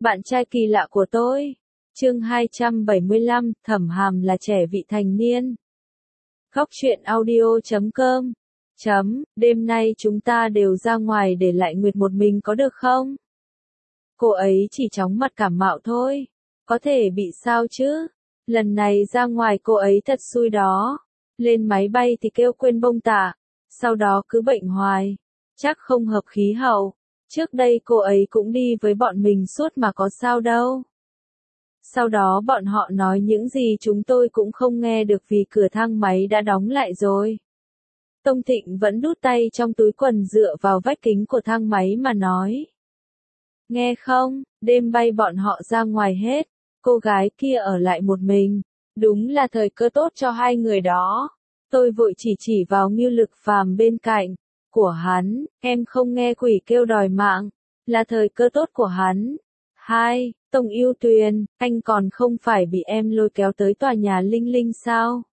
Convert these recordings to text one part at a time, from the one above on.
Bạn trai kỳ lạ của tôi. Chương 275, Thẩm Hàm là trẻ vị thành niên. Góc truyện audio.com. Đêm nay chúng ta đều ra ngoài để lại Nguyệt một mình có được không? Cô ấy chỉ chóng mặt cảm mạo thôi. Có thể bị sao chứ? Lần này ra ngoài cô ấy thật xui đó. Lên máy bay thì kêu quên bông tạ. Sau đó cứ bệnh hoài. Chắc không hợp khí hậu. Trước đây cô ấy cũng đi với bọn mình suốt mà có sao đâu. Sau đó bọn họ nói những gì chúng tôi cũng không nghe được vì cửa thang máy đã đóng lại rồi. Tông Thịnh vẫn đút tay trong túi quần dựa vào vách kính của thang máy mà nói. Nghe không, đêm bay bọn họ ra ngoài hết, cô gái kia ở lại một mình. Đúng là thời cơ tốt cho hai người đó. Tôi vội chỉ vào Ngưu Lực Phàm bên cạnh. Của hắn, em không nghe quỷ kêu đòi mạng, là thời cơ tốt của hắn. Hai, Tông Yêu Tuyền, anh còn không phải bị em lôi kéo tới tòa nhà Linh Linh sao?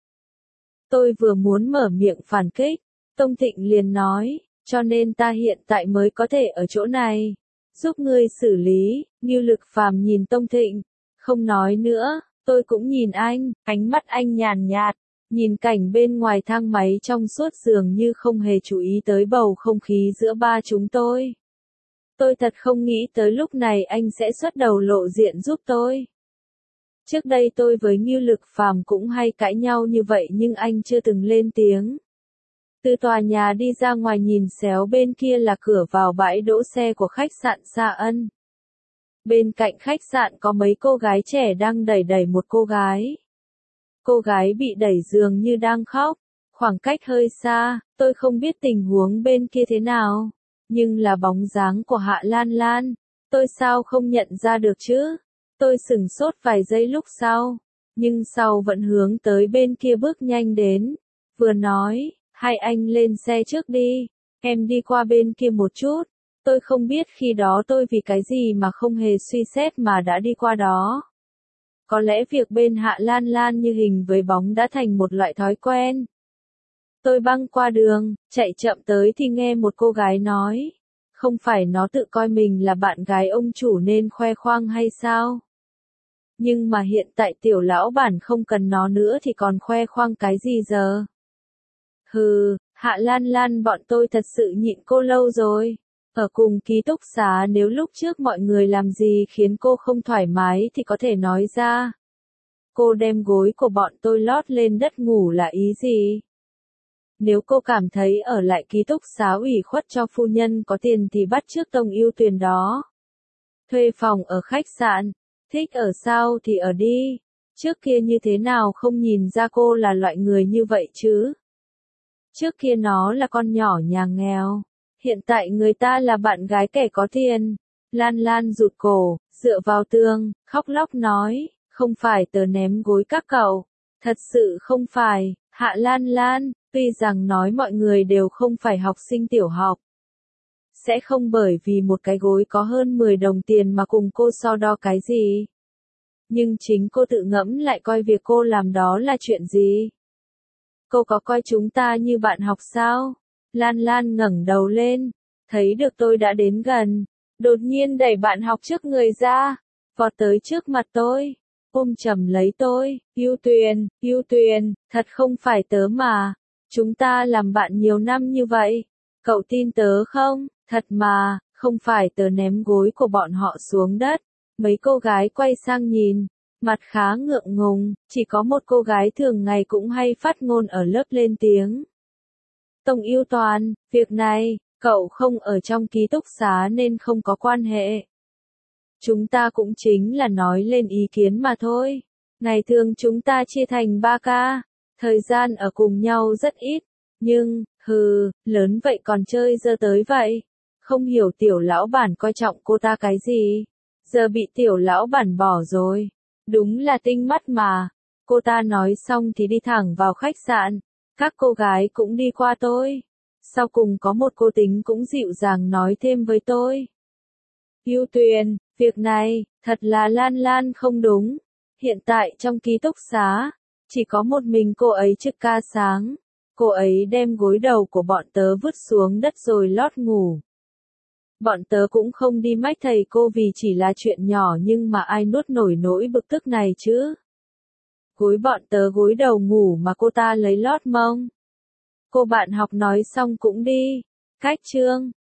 Tôi vừa muốn mở miệng phản kích, Tông Thịnh liền nói, cho nên ta hiện tại mới có thể ở chỗ này, giúp ngươi xử lý. Ngưu Lực Phàm nhìn Tông Thịnh, không nói nữa, tôi cũng nhìn anh, ánh mắt anh nhàn nhạt. Nhìn cảnh bên ngoài thang máy trong suốt dường như không hề chú ý tới bầu không khí giữa ba chúng tôi. Tôi thật không nghĩ tới lúc này anh sẽ xuất đầu lộ diện giúp tôi. Trước đây tôi với Ngưu Lực Phàm cũng hay cãi nhau như vậy nhưng anh chưa từng lên tiếng. Từ tòa nhà đi ra ngoài nhìn xéo bên kia là cửa vào bãi đỗ xe của khách sạn Sa Ân. Bên cạnh khách sạn có mấy cô gái trẻ đang đẩy một cô gái. Cô gái bị đẩy dường như đang khóc, khoảng cách hơi xa, tôi không biết tình huống bên kia thế nào, nhưng là bóng dáng của Hạ Lan Lan, tôi sao không nhận ra được chứ? Tôi sửng sốt vài giây lúc sau, nhưng sau vẫn hướng tới bên kia bước nhanh đến, vừa nói, hai anh lên xe trước đi, em đi qua bên kia một chút. Tôi không biết khi đó tôi vì cái gì mà không hề suy xét mà đã đi qua đó. Có lẽ việc bên Hạ Lan Lan như hình với bóng đã thành một loại thói quen. Tôi băng qua đường, chạy chậm tới thì nghe một cô gái nói, không phải nó tự coi mình là bạn gái ông chủ nên khoe khoang hay sao? Nhưng mà hiện tại tiểu lão bản không cần nó nữa thì còn khoe khoang cái gì giờ? Hừ, Hạ Lan Lan bọn tôi thật sự nhịn cô lâu rồi. Ở cùng ký túc xá nếu lúc trước mọi người làm gì khiến cô không thoải mái thì có thể nói ra. Cô đem gối của bọn tôi lót lên đất ngủ là ý gì? Nếu cô cảm thấy ở lại ký túc xá ủy khuất cho phu nhân có tiền thì bắt chước Tông Yêu Tuyền đó. Thuê phòng ở khách sạn, thích ở sao thì ở đi. Trước kia như thế nào không nhìn ra cô là loại người như vậy chứ? Trước kia nó là con nhỏ nhà nghèo. Hiện tại người ta là bạn gái kẻ có tiền. Lan Lan rụt cổ, dựa vào tường, khóc lóc nói, không phải tớ ném gối các cậu. Thật sự không phải, Hạ Lan Lan, tuy rằng nói mọi người đều không phải học sinh tiểu học. Sẽ không bởi vì một cái gối có hơn 10 đồng tiền mà cùng cô so đo cái gì. Nhưng chính cô tự ngẫm lại coi việc cô làm đó là chuyện gì. Cô có coi chúng ta như bạn học sao? Lan Lan ngẩng đầu lên, thấy được tôi đã đến gần, đột nhiên đẩy bạn học trước người ra, vọt tới trước mặt tôi, ôm chầm lấy tôi, Yêu Tuyền, thật không phải tớ mà, chúng ta làm bạn nhiều năm như vậy, cậu tin tớ không, thật mà, không phải tớ ném gối của bọn họ xuống đất, mấy cô gái quay sang nhìn. Mặt khá ngượng ngùng, chỉ có một cô gái thường ngày cũng hay phát ngôn ở lớp lên tiếng. Tông Yêu Toàn, việc này, cậu không ở trong ký túc xá nên không có quan hệ. Chúng ta cũng chính là nói lên ý kiến mà thôi. Ngày thường chúng ta chia thành 3 ca, thời gian ở cùng nhau rất ít, nhưng, lớn vậy còn chơi dơ tới vậy. Không hiểu tiểu lão bản coi trọng cô ta cái gì, giờ bị tiểu lão bản bỏ rồi. Đúng là tinh mắt mà. Cô ta nói xong thì đi thẳng vào khách sạn. Các cô gái cũng đi qua tôi. Sau cùng có một cô tính cũng dịu dàng nói thêm với tôi. Yêu Tuyền, việc này, thật là Lan Lan không đúng. Hiện tại trong ký túc xá, chỉ có một mình cô ấy trực ca sáng. Cô ấy đem gối đầu của bọn tớ vứt xuống đất rồi lót ngủ. Bọn tớ cũng không đi mách thầy cô vì chỉ là chuyện nhỏ nhưng mà ai nuốt nổi nỗi bực tức này chứ. Bọn tớ gối đầu ngủ mà cô ta lấy lót mông. Cô bạn học nói xong cũng đi. Cách chương.